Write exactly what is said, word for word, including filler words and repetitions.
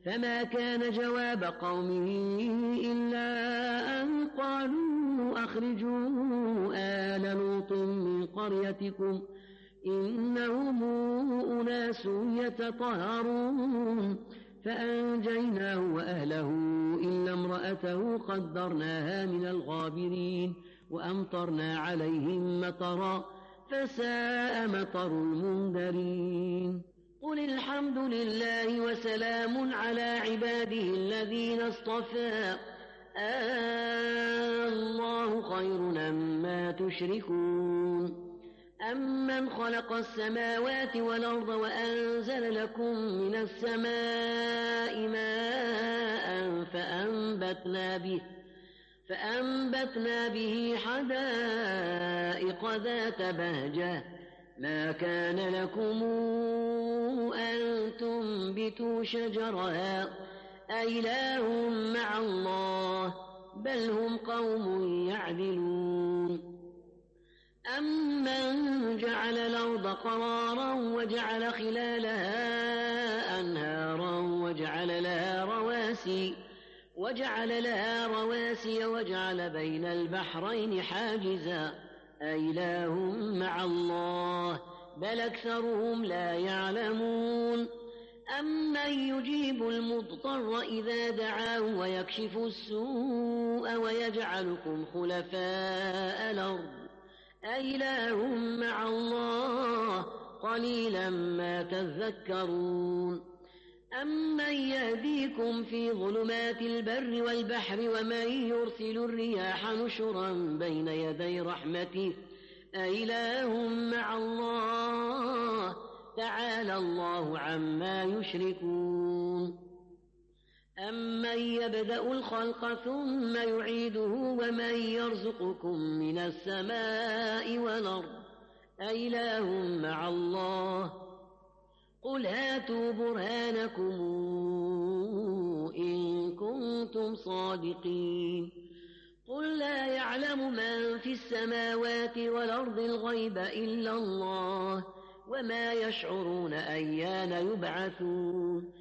فما كان جواب قومه إلا أن قالوا أخرجوا آل لوط من قريتكم إنهم أناس يتطهرون فأنجيناه وأهله إلا امرأته قدرناها من الغابرين وأمطرنا عليهم مطرا فساء مطر المنذرين قل الحمد لله وسلام على عباده الذين اصطفى آه الله خير أما تشركون أمن خلق السماوات والأرض وأنزل لكم من السماء ماء فأنبتنا به فأنبتنا به حدائق ذات بهجة ما كان لكم أن تنبتوا شجرها أإله مع الله بل هم قوم يعدلون أمن جعل الأرض قرارا وجعل خلالها أنهارا وجعل لها رواسي وجعل لها رواسي وجعل بين البحرين حاجزا أإله مع الله بل أكثرهم لا يعلمون أمن يجيب المضطر إذا دعاه ويكشف السوء ويجعلكم خلفاء الأرض أإله مع الله قليلا ما تذكرون أمن يهديكم في ظلمات البر والبحر ومن يرسل الرياح نشرا بين يدي رحمته أإله مع الله تعالى الله عما يشركون أمن يبدأ الخلق ثم يعيده ومن يرزقكم من السماء والأرض أإله مع الله قل هاتوا برهانكم إن كنتم صادقين قل لا يعلم من في السماوات والأرض الغيب إلا الله وما يشعرون أيان يبعثون